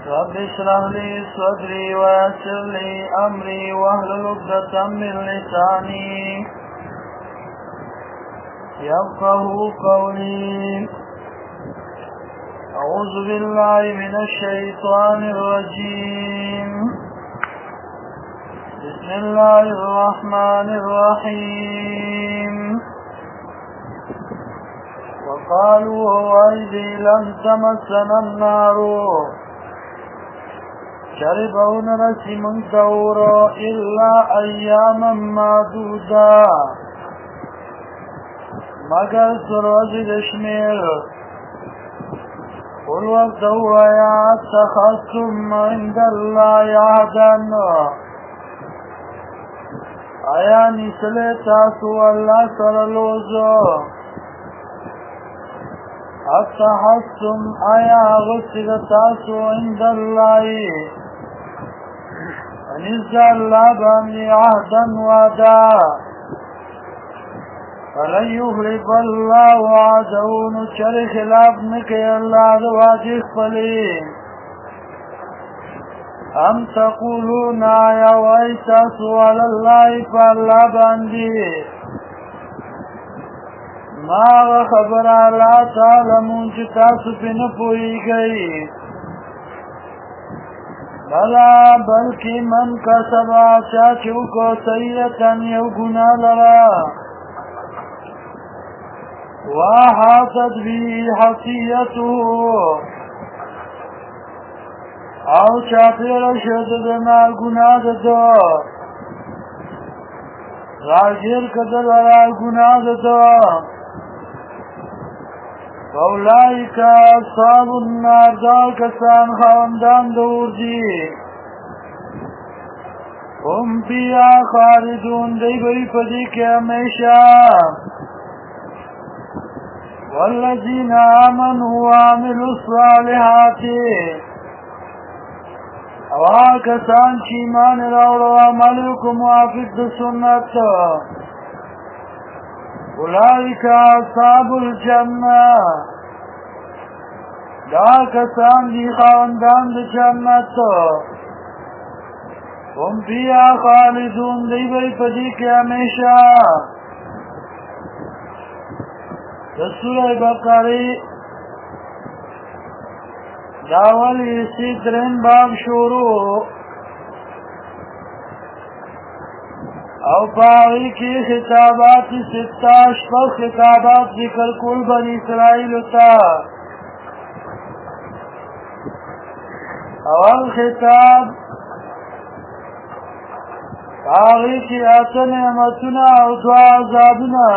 رب اشرح لي صدري ويسر لي أمري واحلل عقدة من لساني يفقهوا قولي. أعوذ بالله من الشيطان الرجيم. بسم الله الرحمن الرحيم. وقالوا وإذ لم تمسنا النار شربون رسم دور إلا أياما معدودا مگر سروز دشمیر. قل وقتوا يا اتخذتم عند الله عهدا آیا نسل تاسو اللہ سرلوزو اتخذتم آیا غسل تاسو عند الله انزل الله بانی عهدا وعدا فلن يخلف الله وعده نچر خلاف نکی اللہ دواجی خپلی. ام تقولون آیا ویتاسو علی اللہ فاللہ باندی ما خبر لا تعلمون چتاسو پی نپوئی گئی. بلا بلکی من کسبا چاچو کو سیئتن یو گناہ لرا وحاطت به حصیته او چاپیر شد دنا گناہ دو راجر کدر را گناہ دو فاولائک اصحاب النار دا کسان خواندان دور دی هم بیا خالدون دی بری پدی که ہمیشہ. والذین آمنوا وعملوا الصالحات او کسان چی ایمان راوړو عمل کو موافق د سنت اولئک اصحاب الجنه دا کسان دی خواندان د جنت هم فیها خالدون دی بی پدی که ہمیشہ. سورہ بقرہ داول اسی درین باب شروع او پاوی کی خطابات ستاش پر خطابات ذکر کل بنی اسرائیل تا. اول خطاب پاوی کی آتا نعمتنا او دعا عذابنا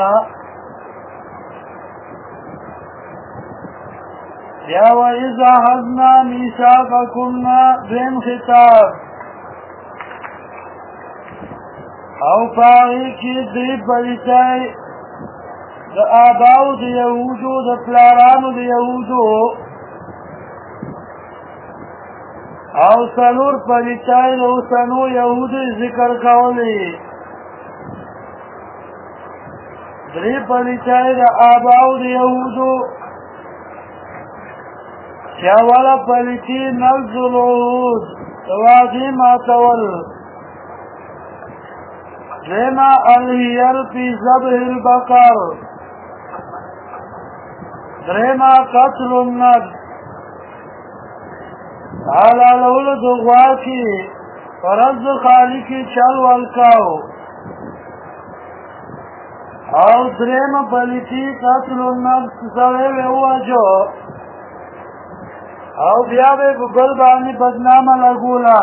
یا وَإِذَا أَخَذْنَا مِيثَاقَكُمْ دویم خطاب او پاگی کی دی پریچائی دا آباو دا یهودو دا پلارانو دا یهودو او سلور پریچائی دا سنو یهودو ذکر کولی. دری پریچائی دا آباو دا یهودو چاوالا پلیتی نقض العهود توازی ماتول. دیما الہیل فی ذبح البقر. دیما قتل النفس حلالول دغواکی فرز خالقی چل والکاو. او دریم پلیتی قتل النفس سوے وجو او بیا به بل باندې بدنامه لګولا.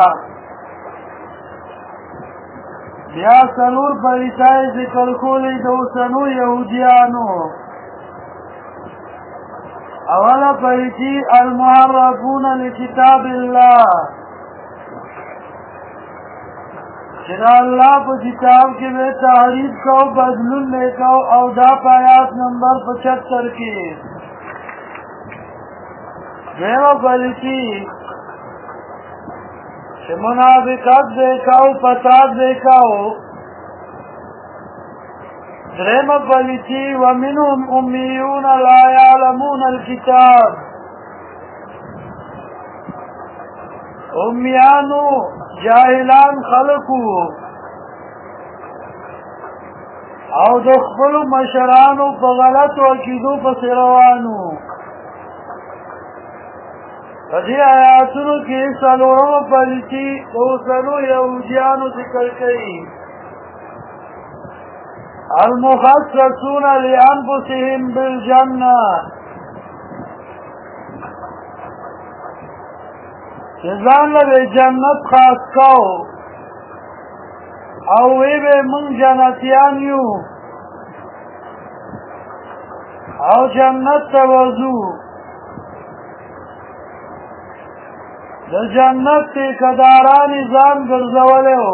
بیا سلور پریچای ذکر کولی د اوسنو یهودیانو. اوله پریچی المحرفون لکتاب الله چې الله په کتاب کې به تحریف کو بدلون لیکو او دا پایات نمبر 75 کې دیو بلکی چه منافقت دیکھاو فساد دیکھاو. درم بلکی ومنهم امیون لا یعلمون الكتاب امیانو جاهلان خلقو او د خپلو مشرانو په غلطو عقیدو پسې روانو. په دې آیاتونو کې څلورمه پالیسي د اوسنو یهودیانو ذکر کوي. المخصصون لانفسهم بالجنه، چې ځان له جنت خاص کو او وی به مونږ جنتیان یو او جنت ته وځو. د جنت ټیکهداران ځان ګرځولی و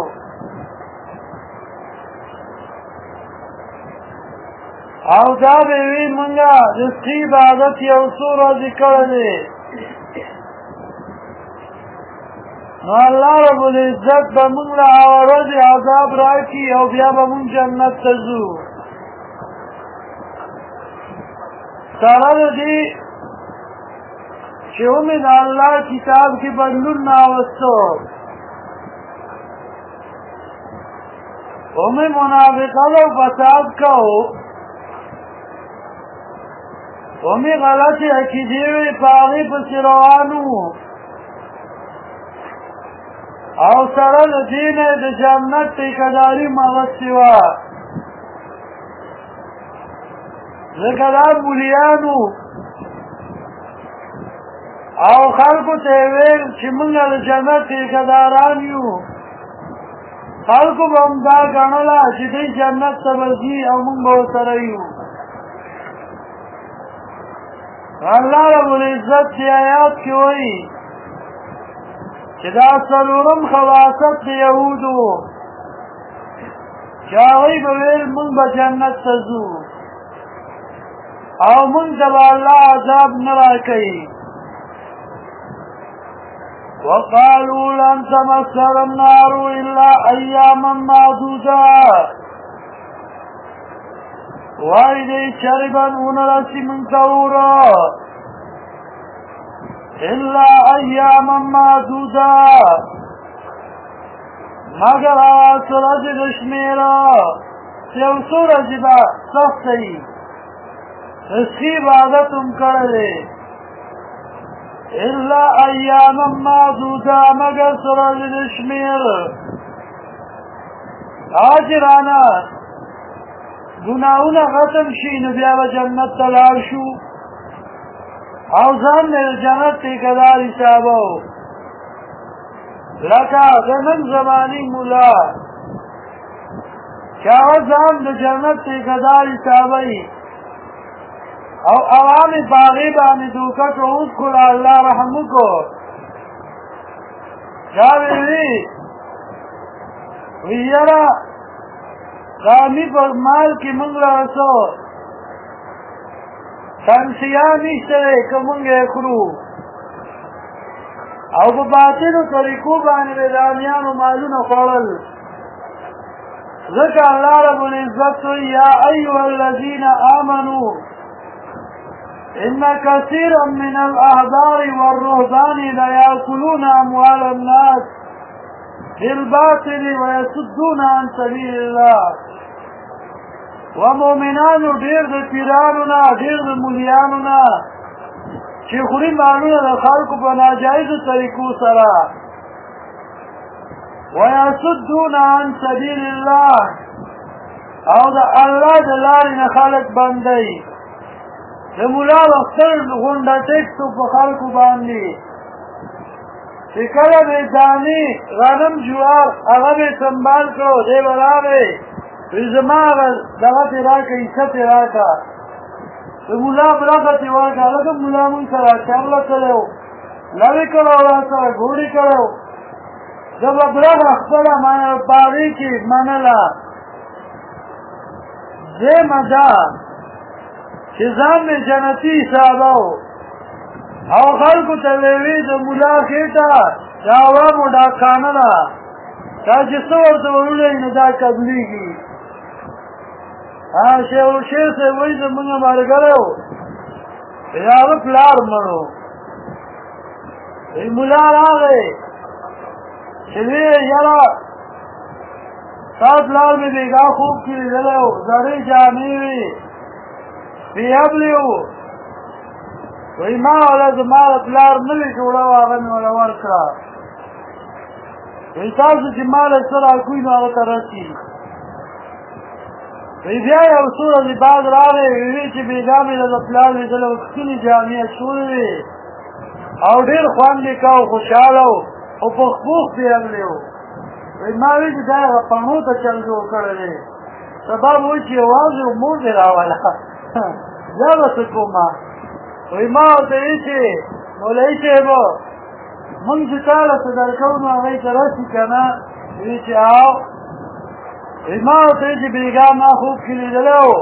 او دا به وی مونږه د سخي عبادت یو څو ورځې کړلې. نو الله رب العزت به مونږ له هغه ورځې عذاب راکړي او بیا به مونږ جنت ته ځو. سره د دې چې ومې د الله کتاب کې بدلون راوسته، ومې منافقت او فساد کوو، ومې غلطې عقیدې وې په هغې پسې روان وو، او سره د دې نه د جنت ټیکهداري مغستې وه. ځکه دا مولیانو او خلکو ته یې ویل چې موږ د جنت ټیکهداران یو. خلکو به هم دا ګڼله چې دوی جنت ته به ځي او موږ به ورسره یو. الله رب العزت دې آیات کې وایي چې دا څلورم خواصت د یهودو چې هغوی به ویل موږ به جنت ته ځو او موږ ته به الله عذاب نه راکوي. وقالوا لن تمسنا النار الا اياما معدودة، وای دی چربن ونرسی من تورا الا ایاما معدودة، مگر سورج دشمیرا یو سورج با سختی اسکی عبادتم کرده الا ایاما معدودة، مگر سورج دشمیر. آجرانا گناهونه ختم شي نو بیا به جنت ته لاړ شو او ځان د جنت ټیکهدار حسابو. لکه د نن زماني ملا چې هغه ځان د جنت ټیکهدار حسابوي او عوام یې په هغې باندې دوکه کړو. اوس خو الله رحم وکړو، چا به وي یاره دامی پر مال کی منگ رسو تنسیان نشته که منگ اخرو او په باطلو طریقو باندې ودانیانو مالونه خوړل. ذکر الله رب العزت یا ایها الذین آمنوا ان كثيرا من الاحبار والرهبان ليأكلون اموال الناس بالباطل ويصدون عن سبيل الله. ومؤمنانو ډېر د پیرانو نه ډېر د مولیانو نه چې خوري مالونه د خلکو په ناجایزو طریقو سره ويصدون عن سبيل الله او د الله د لارې نه خلک بندوي. د ملا وختر غونډه ټیکسو په خلکو باندې چې کله به دانې غنم جوار هغه به سنبال کړو دی به راغی وی زما هغه دغه تې راکړه حصه تې راکړه د ملا برخه تې ورکړه. هغه د ملا مونږ سره چرله کړی و لوې کړی و را سره ګوډې کړی و زه به برخه خپله په هغې کې منله. دویمه دا چې ځان مې جنتي حسابه و او خلکو ته ویوي د ملا خېټه د عوامو ډاکخانه ده، دا چې څه ورته وویلئ نو دا قبلېږي. شیخ صاحب وایي زمونږ ملګری و د هغه پلار مړ و، ملا راغی چې وی یاره تا پلار مې بیګا خوب کې لیدلی و زړې جامې وې پیابلې وو وایي ما وله زما د پلار نوې جوړه وه هغه مې وله ورکړه وایي تاسو چې ما له څه راکوئ نو هغه ته رسي وی بیا یو څو ورځې بعد راغی وی چې بیګا مې د پلار لیدلی و ښکلې جامې اچولې وې او ډېر خوند یې کا او خوشحاله و او پوخ پوخ پیغلی و وی ما وی چې دا هغه پڼو ته چل جوړ کړی دی سبا به وایي چې یوازې مور دې راوله بیا به څه کومه وی ما ورته وی چې مولوي صاحب مونږ چې تا له څه درکوو نو هغې ته رسي که نه وی چې او وی ما ورته وی چې بېګا ما خوب کې لیدلی و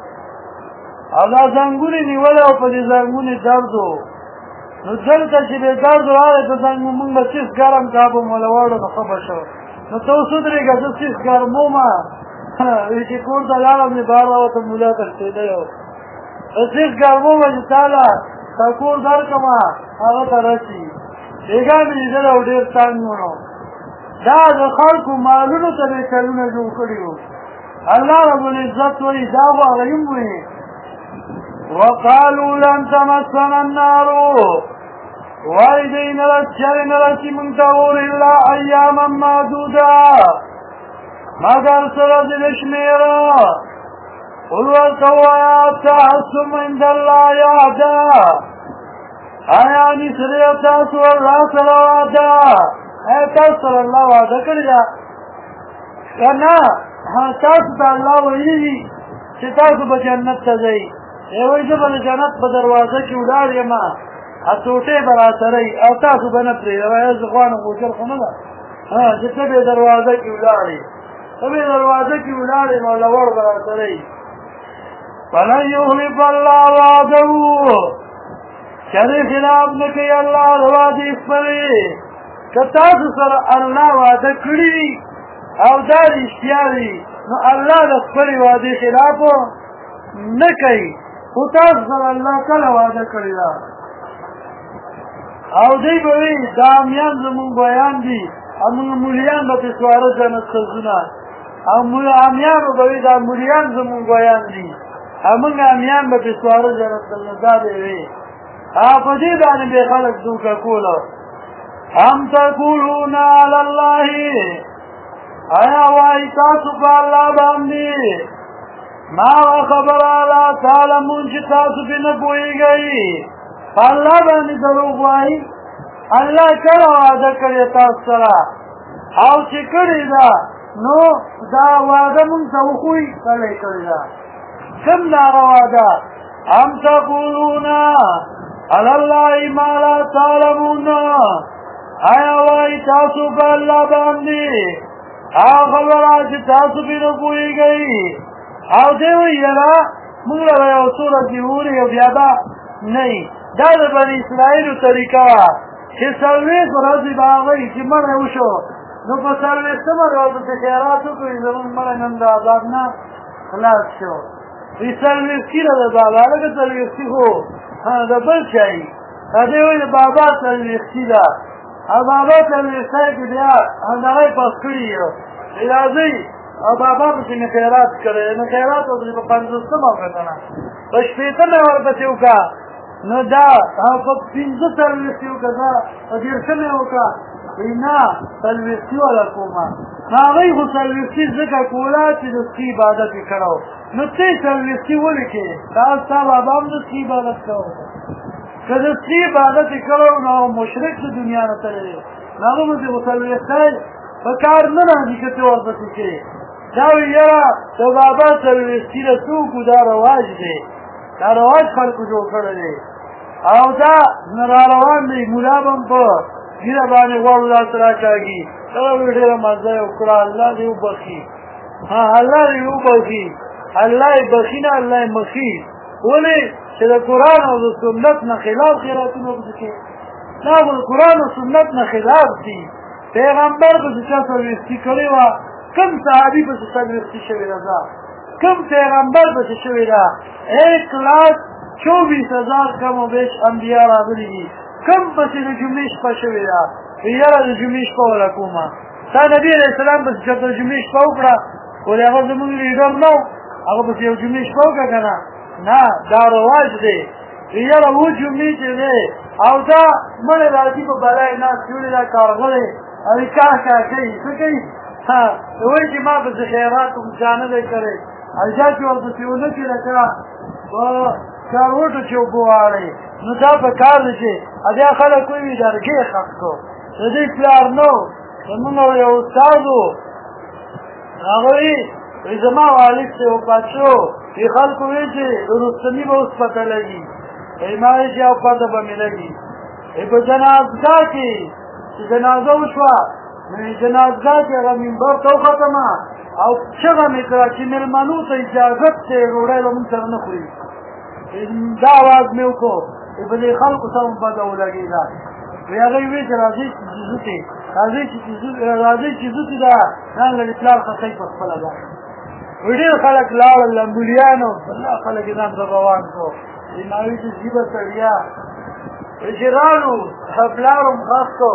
او دا زنګون یې نیولی او په دې زنګون یې درد و نو دلته چې بې درد راغی په زنګ مونږ به سیخ ګرم کا به مو له وړو نو ښه به شو نو ته اوس ودرېږه زه سیخ ګرمومه وی چې کور ته لاړم مې بار راوته ملا تښتېدی و سیخ ګرمومه چې تا له کور درکړمه هغه ته رسي بېګا مې لیدلی او ډېر تنګ و نو دا د خلکو مالونو ته به کلونه جوړ کړي وو الله رب العزت وایي دا خو هغه هم وایي وقالوا لن تمسنا النار وای دی نرچری نرسی منتور الا ایاما معدودا مگر سرد نشمیرا قل ورکوایا تحسم عند اللہ یعدا آیا نسریتا سو اللہ سلوادا اے تاثر اللہ وعدہ کریا کنا تاسو تا اللہ ویلی چه تاسو بجنت تزئی ایوی زه به د جنت په دروازه کې ولاړ یم ټوټې به راسره او تاسو به نه پرېږدوئ زه غواړم غوجر خو نه ده چې ته به دروازه کې ولاړې ته به دروازه کې ولاړې نو لوړ به راسره فلن یخلف الله وعده چرې خلاف نه کوي الله د وعدې خپلې که تاسو سره الله وعده کړي او دا رښتیا وي نو الله د خپلې وعدې خلاف نه کوي خو تاسو سره الله کله وعده کړې ده او دی به وي دا امیان زمونږ بیان دي او موږ مولیان به پرې سواره جنت ته ځونه او امیانو به وي دا مولیان زمونږ بیان دي او موږ امیان به پرې سواره جنت ته ځونه دا به وي او په دې باندې به خلک دوکه کوله ام تقولون علی الله آیا وایي تاسو په الله باندې ما خبره لا تعلمون چې تاسو پې نه پوهېږئ په الله باندې دروغ وایي الله کله وعده کړې تاسو سره او چې کړې ده نو دا وعده مونږ ته وښوي کله یې کړې ده کوم ناروا ده ام تقولون علی الله ما لا تعلمون آیا وایي تاسو په الله باندې هغه خبره چې تاسو پې نه پوهېږئ او دی وی یاره موږ له یو څو ورځې وورې او بیا به نه وي دا د بني اسرائیلو طریقه وه چې څلوېښت ورځې به هغوی چې مړی وشو نو په څلوېښتمه ورځ چې خیرات وکړي زموږ مړی نن د عذاب نه خلاص شو وي څلوېښتي ده د بابا لکه څلوېښتي خو د بل چا وي دی وایي د بابا څلوېښتي ده او بابا څلوېښتی کې بیا همدغه یې پاس کړي یو راځئ او بابا پسې مې خیرات کړی نو خیرات ورپسې په پنځوسمه وکړه نه په شپېتمه یې ورپسې وکړه نو دا په پنځه څلوېښت یې وکړه دا په دېرشمه یې وکړه وایي نه څلوېښتي والا کومه نو هغوی خو څلوېښتي ځکه کوله چې د سپي عبادت یې کړی نو ته یې څلوېښتي ولې کوې دا ستا بابا هم د سپي عبادت کوی که د سپي عبادت یې کړی نو مشرک د دنیا نه تللی دی نو هغه پسې خو څلوېښتی په کار نه راځي که ته ورپسې کوې دا وی یاره د بابا څلوېښتي د څوکو دا رواج دی دا رواج خلکو جوړ کړی دی او دا را روان دی ملا به هم په ږیره باندې غوړو داسې راکاږي دغه وی ډېره مزه یې وکړه الله دې وبخي الله دې وبخي الله یې بخي نه الله یې مخي ولې چې د قرآن او د سنت نه خلاف خیراتونه پسې کوي دا خو د قرآن او سنت نه خلاف دي پیغمبر پسې چا څلوېښتي کړې وه کم صحابي پسې څلوېښتي شوې ده کم پیغمبر پسې شوې ده 1,24,000 کم و بیش انبیا راغلي دي کم پسې د جمعې شپه شوې ده یاره د جمعې شپه وله کومه تا نبي علیه السلام بس چې د جمعې شپه وکړه ولې هغه زمونږ لیډر نه هغه بس یو جمعې شپه وکړه که نه نه دا رواج دی یاره و جمعې چې دی او دا مړی راځي په بلای ناست یولې دا کارغلی او کاه کاه کوي څه کوي وایي چې ما پسې خیرات چا نه دی کړی او چا چې ورپسې ونه کړي لکه په کاروټو چې اوبه واړئ نو دا په کار دی چې بیا خلک وایي لرګی ښخ کړو د دې پلار نه و زمونږ یو استاد و هغه وایي زما والد چې وفات شو خلکو وایي چې رستني به اوس پته لګي ما وایي چې او پته به مې لګي په جنازګاه کې چې جنازه وشوه نو جنازګاه کې هغه منبر ته وختمه او چغه مې کړه چې مېلمنو ته اجازت دی ډوډۍ به مونږ سره نه خوري دا اواز مې وکړو په دې خلکو سره مو بده ولګېده وی هغه وی چې راځي چې زوتې راځي چې زوتې ده څنګه د پلار خطۍ په خپله ده وی ډېر خلک لاړل لمبولیانو الله خلک یې ځان ته روان کړو ما وی چې ځي به سړیا وی چې راړو پلار هم خاص کړو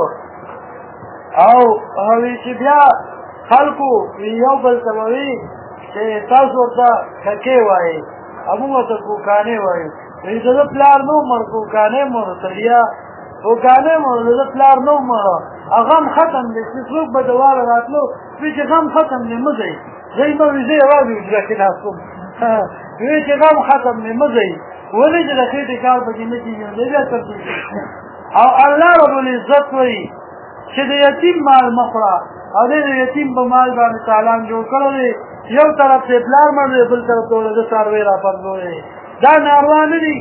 او وی چې بیا خلکو یو بل ته وایي چې تاسو ورته ککې وایي او موږ ورته کوکانې وایو وایي د ده پلار نه مړ کوکانې مړ سړیا کوکانې مړ د ده پلار نه مړ غم ختم دی چې څوک به دواړه راتلو وایي چې غم ختم دی مه ځئ ځئ به وي زه یوازې حجره کې ناست وم وایي چې غم ختم دی مه ځئ ولې چې د خېټې کار پکې نه کېږي دی بیا ترتیب او الله ربالعزت وایي چې د یتیم مال مه خوړه او د یتیم په مال باندې تالان جوړ کړی دی یو طرف ته پلار مړ دی بل طرف ته د څاروی راپرځوی دا ناروا نه دي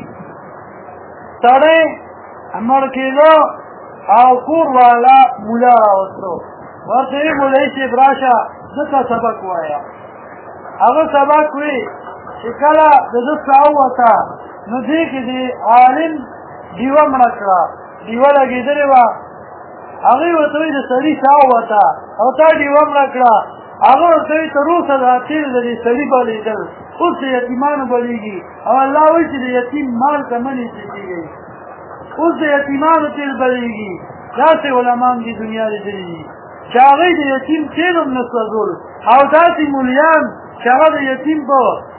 سړی مړ کېدو او کور والا مولا راوستو ورته یې مولوي صاحب راشه دته سبق ووایه هغه سبق وی چې کله د ده ساه ووته نو دې کې د عالم ډیوه مړه کړه ډیوه لګېدلې وه هغې ورته وایي د سړي ساه ووته او تا ډیوه مړه کړه هغه ورته وایي تر اوسه دا تېل د دې سړي بلېدل اوس د یتیمانو بلېږي او الله وایي چې د یتیم مال ته مه نیسې کېږئ اوس د یتیمانو تېل بلېږي داسې علمان دي دنیا لیدلي دي چې هغوی د یتیم تېل هم نه سوځول او داسې مولیان چې هغه د یتیم په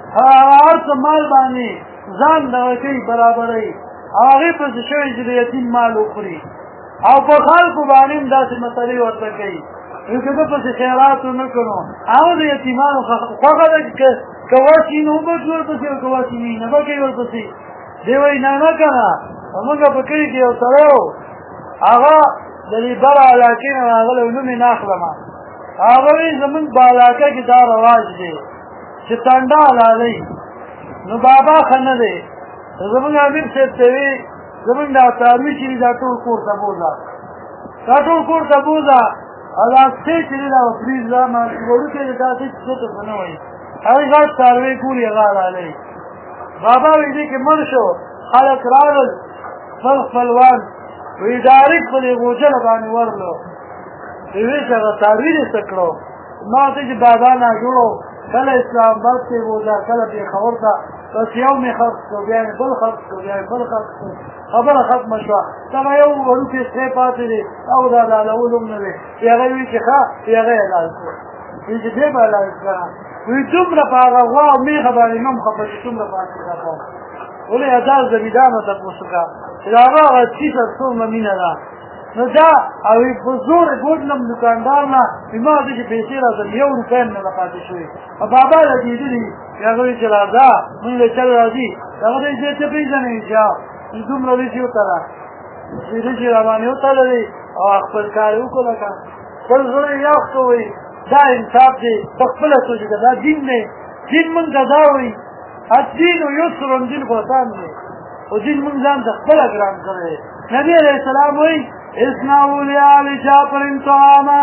هر څه مال باندې ځان دغه کوي برابروي او هغې پسې شوی چې د یتیم مال وخوري او په خلکو باندې هم داسې مسلې ورته کوي که ده پسې خیرات ونه کړو هغه د یتیمانو خوښه ده که وسي نو وبکي ورپسې او که وسي نه نه بکوي ورپسې دی وایي نه نه که نه زمونږ په کلي کې یو سړی و هغه د دې بره علاقې نه راغلی و نوم یې نه اخلمه هغه وایي زمونږ په علاقه کې دا رواج دی چې ټنډه حلالوي نو بابا ښه نه دی زمونږ امیر صاحب ته وایي زمونږ دا څاروي چې دي دا ټول کور ته بوځه دا ټول کور ته بوځه او دا سپی چې دی دا فریز دا وړوکی دی دا سپی چې ته څه نه وایي هغې غټ څاروی ګوري هغه حلالوي بابا وایي دې کې مړ شو خلک راغلل خپل خپلوان وایي ډایرکټ په دې غوجله باندې ورلو وایي چې هغه څاروي دې څه کړو ما ورته چې بابا ناجوړو کله اسلام آباد کې بوځه کله پېښور ته بس یو مې خرڅ کړو بیا مې بل خرڅ کړو بیا مې بل خرڅ کړو خبره ختمه شوه دغه یو وړوکی سپی پاتې دی او دا حلالول هم نه دی وایي هغه وایي چې ښه وایي هغه یې حلال کړو وایي چې دې به حلال کړه وایي دومره په هغه غوا او میخه باندې نه م خفه چې دومره په عقیده کوم ولې دا زمیدانو تپوس وکړه چې د هغه هغه چیزه څومره مینه ده نو دا او په زور بوتلم دکاندار نه ما ورته چې پیسې راځم 1 روپۍ هم نه ده پاتې شوې او بابا لګېدلي هغه وایي چې راځه مونږ له چل راځي هغه ته یې څه پېژنئ چې دومره ورځې وتړه ورځې راباندې وتړلې او خپل کار یې وکړو لکه خپل زړه یې یو ښه وایي دا انصاف دی په خپله سوچ وکړه دا دین دی دین مونږ ته دا وایي الدین یسر دین خو اسان دی خو دین مونږ ځان ته خپله ګران کړی دی نبي علیه السلام وایي اصنعوا لآل جعفر طعاما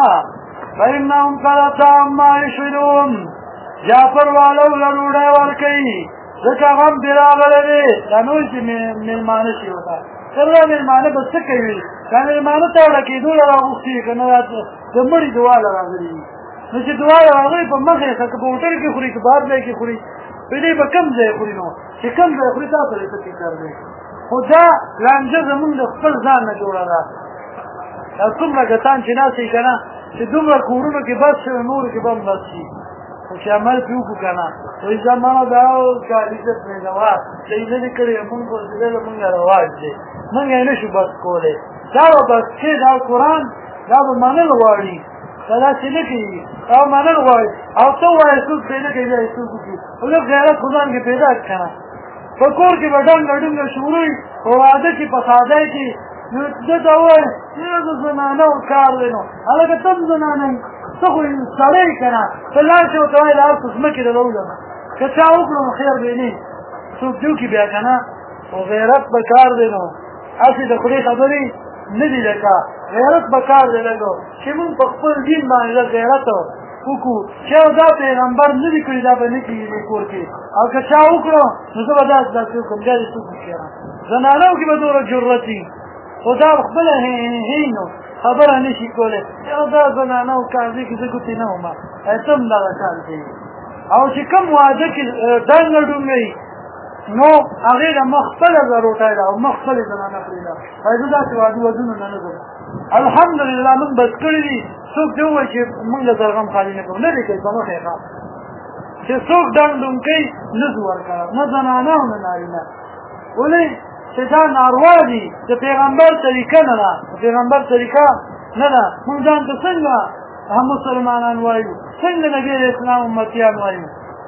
فإنهم قد أتاهم ما يشهدون جعفر والو له ډوډۍ ورکوي ځکه غم پرې راغلی دی دا نه وایي چې مېلمانه شي ورته که دا مېلمانه به څه کوي که مېلمانه ته وړه کېدو له راغوښتي وي که نه د مړي دعا له راغلي وي نو چې دعا له راغلي په مخ یې که په هوټل کې خوري که په هر ځای کې خوري په دې به کم ځای خوري نو چې کم ځای خوري تا سره څه فکر دی خو دا لانجه زمونږ د خپل ځان نه جوړه ده دا څومره کسان چې ناستې که نه چې دومره کورونو کې بس شي نورو کې به هم بس شي خو چې عمل پرې وکړو که نه وایي زمانه دا کاري ته پرېږدوه چې یې نه دي کړی مونږ خو چې دی له مونږ رواج دی مونږ یې نه شو بس کولی دا به بس کې دا قرآن دا به منل غواړي دا داسې نه کېږي دا منل غواړي او ته ووایې څوک پرې نه کوي بیا یې څوک وکړي خو لږ غیرت خو ځان کې پیدا کړه که نه په کور کې به ډنګه ډنګه شروع وي په واده کې په سادی کې نو ده ته ووایي د زنانه کار دی نو هلکه ته هم زنانه یې ته خو سړی که نه ته لاړ شې ورته وایي د هر څه ځمکې ته راوځه که چا وکړو نو خیر دی نه څوک دي وکړي بیا که نه خو غیرت به کار دی نو هسې د خدای خبرې نه دي لکه غیرت به کار دی لګو چې مونږ په خپل دین باندې غیرت وکړو چې دا پیغمبر نه دي کړي دا به نه کېږي دې کور کې او که چا وکړو نو زه به داسې وکړم بیا دې څوک وکړي زنانو کې به دومره جرت وي خو دا خپله هینو خبره نه شي کولی یو دا زنانو کار دی کې زه ګوتې نه وم ته هم دغه کار کوي او چې کوم واده کې ډنګه ډونګه وي نو هغې د مخ خپله ضرورتای ده او مخ خپلې زنانه پرېږده وایي زه داسې ودونو نه ځم الحمدلله موږ بس کړي دي څوک دې ووایي چې موږ له زرغم خالي نه کوو نه دې کوي په مخ یې ښه چې څوک ډنګ ډونګ کوي نه ځو ورکړه نه زنانه او نه نارینه ولې چې دا ناروا دي د پیغمبر طریقه نه ده د پیغمبر طریقه نه ده موږ ځان ته څنګه هم مسلمانان وایو څنګه نبي علیه السلام امتیان وایو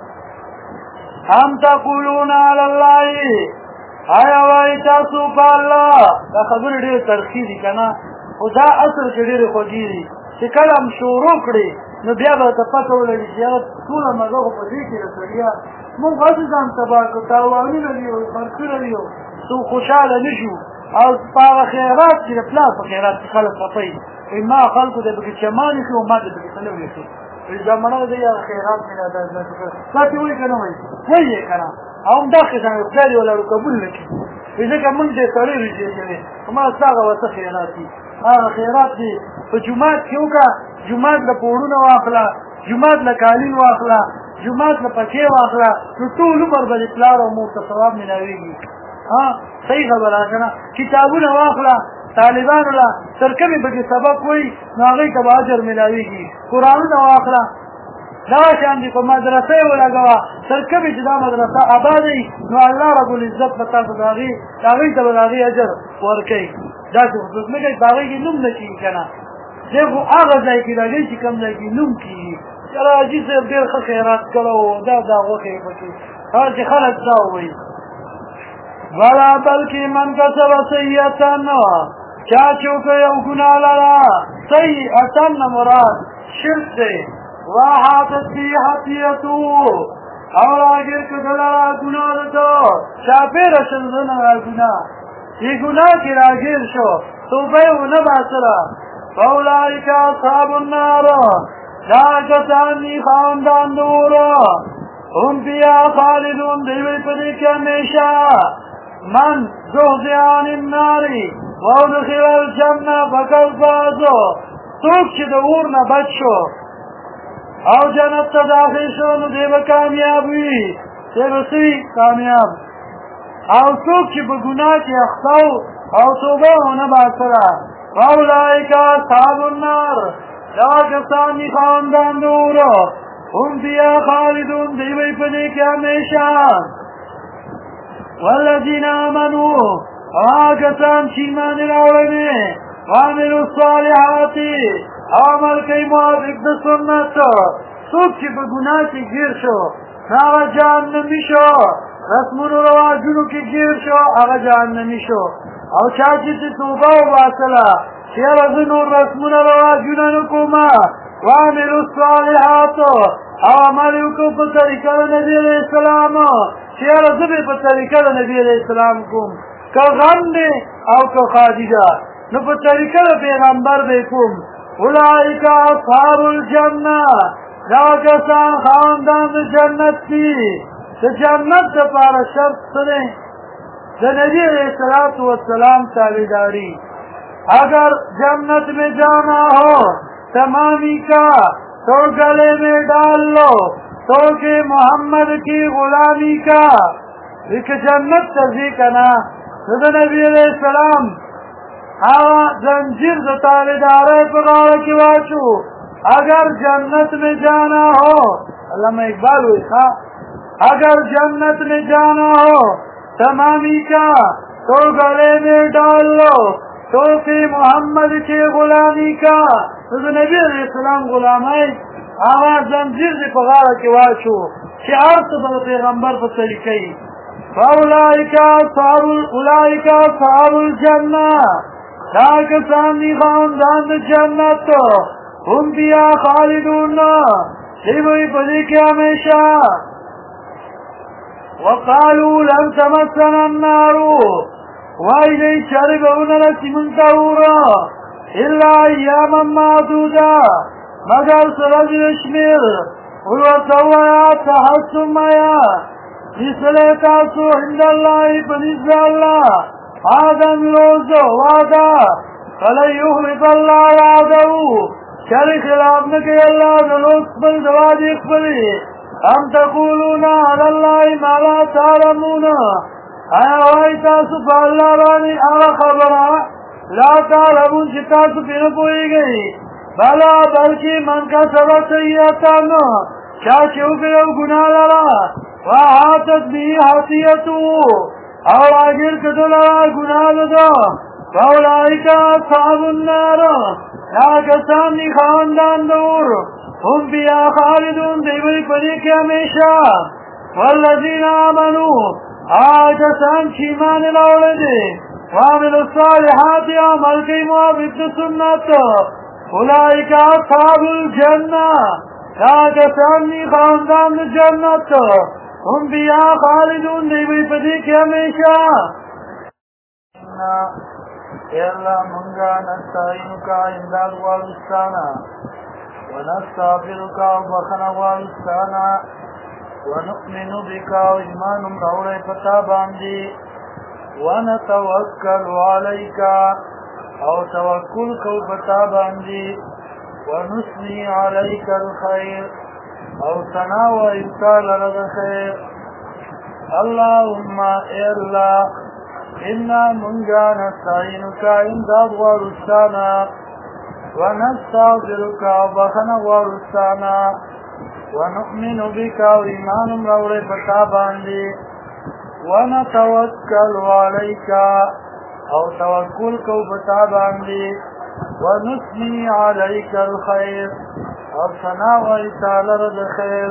هم تقولون علی الله آیا وایي تاسو په الله دا خبرې ډېرې ترخی دي که نه خو دا اصل کې ډېرې خوږې دي چې کله هم شروع کړې نو بیا به ورته پته ولري چې هغه ټوله مزه خو په دې کې ده سړیا موږ هسې ځان تباه کړو تاوانونه دي او خرڅونه دي څو خوشحاله نه شو او په هغه خیرات چې د پلار په خیرات کې خلک خفه وي وایي ما خلکو ته پکې چمانې کړو ما ته پکې څه نه ولیکې زمانه دی هغه خیرات مې دا داسې وایي که نه وایي وایي یې که نه او هم دا قسم خدای دې ولرو قبول نه کړي وایي ځکه موږ دې سړی رجېدلې خو ما ستا هغه ورته خیرات دي هغه خیرات دي په جومات کې وکړه جومات له پوړونه واخله جومات له قالین واخله جومات له پکې واخله نو ټول عمر به دې پلار او مور ته ثواب ملاوېږي صحیح خبره که نه کتابونه واخله طالبانو له تر کومې پکې سبق وایي نو هغوی ته به اجر ملاوېږي قرآنونه واخله دغه شان دي په مدرسه یې ولګوه تر کومې چې دا مدرسه اباده وي نو الله رب العزت به تاسو د هغې ته به د هغې اجر ورکوي داسې خصوص نه کوي په هغې کې نوم نه کېږي که نه دی خو هغه ځای کې راځي چې کوم ځای کې نوم کېږي چېرې حاجي صاحب ډېر ښه خیرات کړی و دا غوښې یې پکې هغه چې خلک دا ووایي ولا بلکې من کسب سیئة چا چې وکړه یو ګناه لره سیئة نه مراد شرک دی واحاطت به خطیئته او راګیر کړه لره ګناه ده چاپېره شل زنه ګناه دې ګناه کې راګیر شو توبه یې ونه باسله فاولئک اصحاب النار دا کسان دي خاوندان د اوره هم فیها خالدون دوی به په دې کې همیشه من زحزح عن النار وادخل الجنه فقد فاز څوک چې د اور نه بچ شو او جنت ته داخل شو نو دی به کامیاب وي دی به څه کامیاب او څوک چې په ګناه کې اخته او توبه ونه باسله فاولئک اصحاب النار دا کسان دي خاوندان د اوره هم فیها خالدون دی به په دې کې همیشه والذین آمنوا کسان چې ایمان یې راوړی وعملوا الصالحات عمل کوي موافق د سنت څوک چې په ګناه کې ګیر شو هغه جهنمي شو رسمونو رواجونو کې ګیر شو هغه جهنمي شو او چا چې توبه وباسله چې یاره زه نور رسمونه رواجونه نه کومه وعملوا الصالحات او عمل یې وکړو په طریقه د نبي علیه السلام چې یاره زه به په طریقه د نبي علیه السلام کوم که غم دی او که خادي ده نو په طریقه د پیغمبر به کوم اولئک اصحاب الجنه دا کسان خاوندان د جنت دي د جنت دپاره شرط څه دی د نبي علیه السلام تابعداري اگر جنت میں جانا ہو تمامی کا تو گلے میں ڈال لو تو کہ محمد کی غلامی کا ایک جنت تزی کنا نبی علیہ السلام هغه زنجیر د تابعدارۍ په غاړه کې واچو اگر جنت میں جانا ہو علامہ اقبال ہوئی تھا اگر جنت میں جانا ہو تمامی کا تو گلے میں ڈال لو توفی محمد کی غلامی کا تو نبی علیہ السلام غلامی آغا زنجیر دی په غاړه کې واچو چې هر څه به پیغمبر په طریقې فاولئک اصحاب الجنه دا کسان دي خاندان د جنت هم بیا خالدون دی وی په دې کې همیشه وقالوا لن تمسنا النار وای دې چارې به ونرسي مونږ ته وره الا ایاما معدوده مگر سرج شمیر ورته ووایه تحسم یا مثل تاسو عند الله بنزد الله آدم روز وعده فلن يخلف الله وعده چرې خلاف نه کوي الله د روز خپل د وعدې خپلې ام تقولون على الله ما لا تعلمون آیا وایي تاسو په الله باندې هغه خبره لا تعلمون چې تاسو پرې نه پوهېږئ بلا بلکې من کسب سیئة چا چې وکړو ګناه لره وحاطت به خطیئته او راګیر کړه لره ګناه ده فاولئک اصحاب النار دا کسان دي خاندان د اور هم بیا خالدون دی وی په دې کې همیشه والذین آمنوا کسان چې ایمان راوړل دي وعملوا الصالحات عمل کوي موافق سنت اولئک اصحاب الجنه دا کسان دي خاندان د جنت هم بیا خالدون دی وی په دې کې همیشه اے اللہ منگا نستعینک امداد والستانا ونستغفرک وبخنا والستانا ونؤمن بک ایمان راوړې پتا باندې ونتوکل علیک او توکل کو پتا باندې ونثني علیک الخير او ثنا و ایصال الخير اللهم اے اللہ إنا منجا نستعينك امداد ورسانا ونستغفرك وبخنا ورسانا ونؤمن بك وإيمان مروي فتاباندي ونتوكل عليك أو توكلك فتاباندي ونثني عليك الخير أو ثناء وإيصال الخير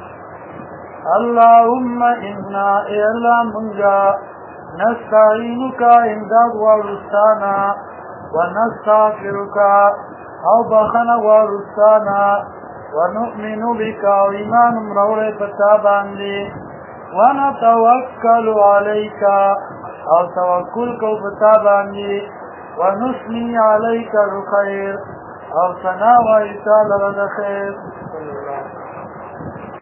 اللهم إنا إلا منجا نستعينك امداد ورسانا ونستغفرك او بخنا ورسانا ونؤمن بك وإيمان مروي فتاباندي ونتوكل عليك او توكلك فتاباندي ونثني عليك الخير او ثناء وإيصال الخير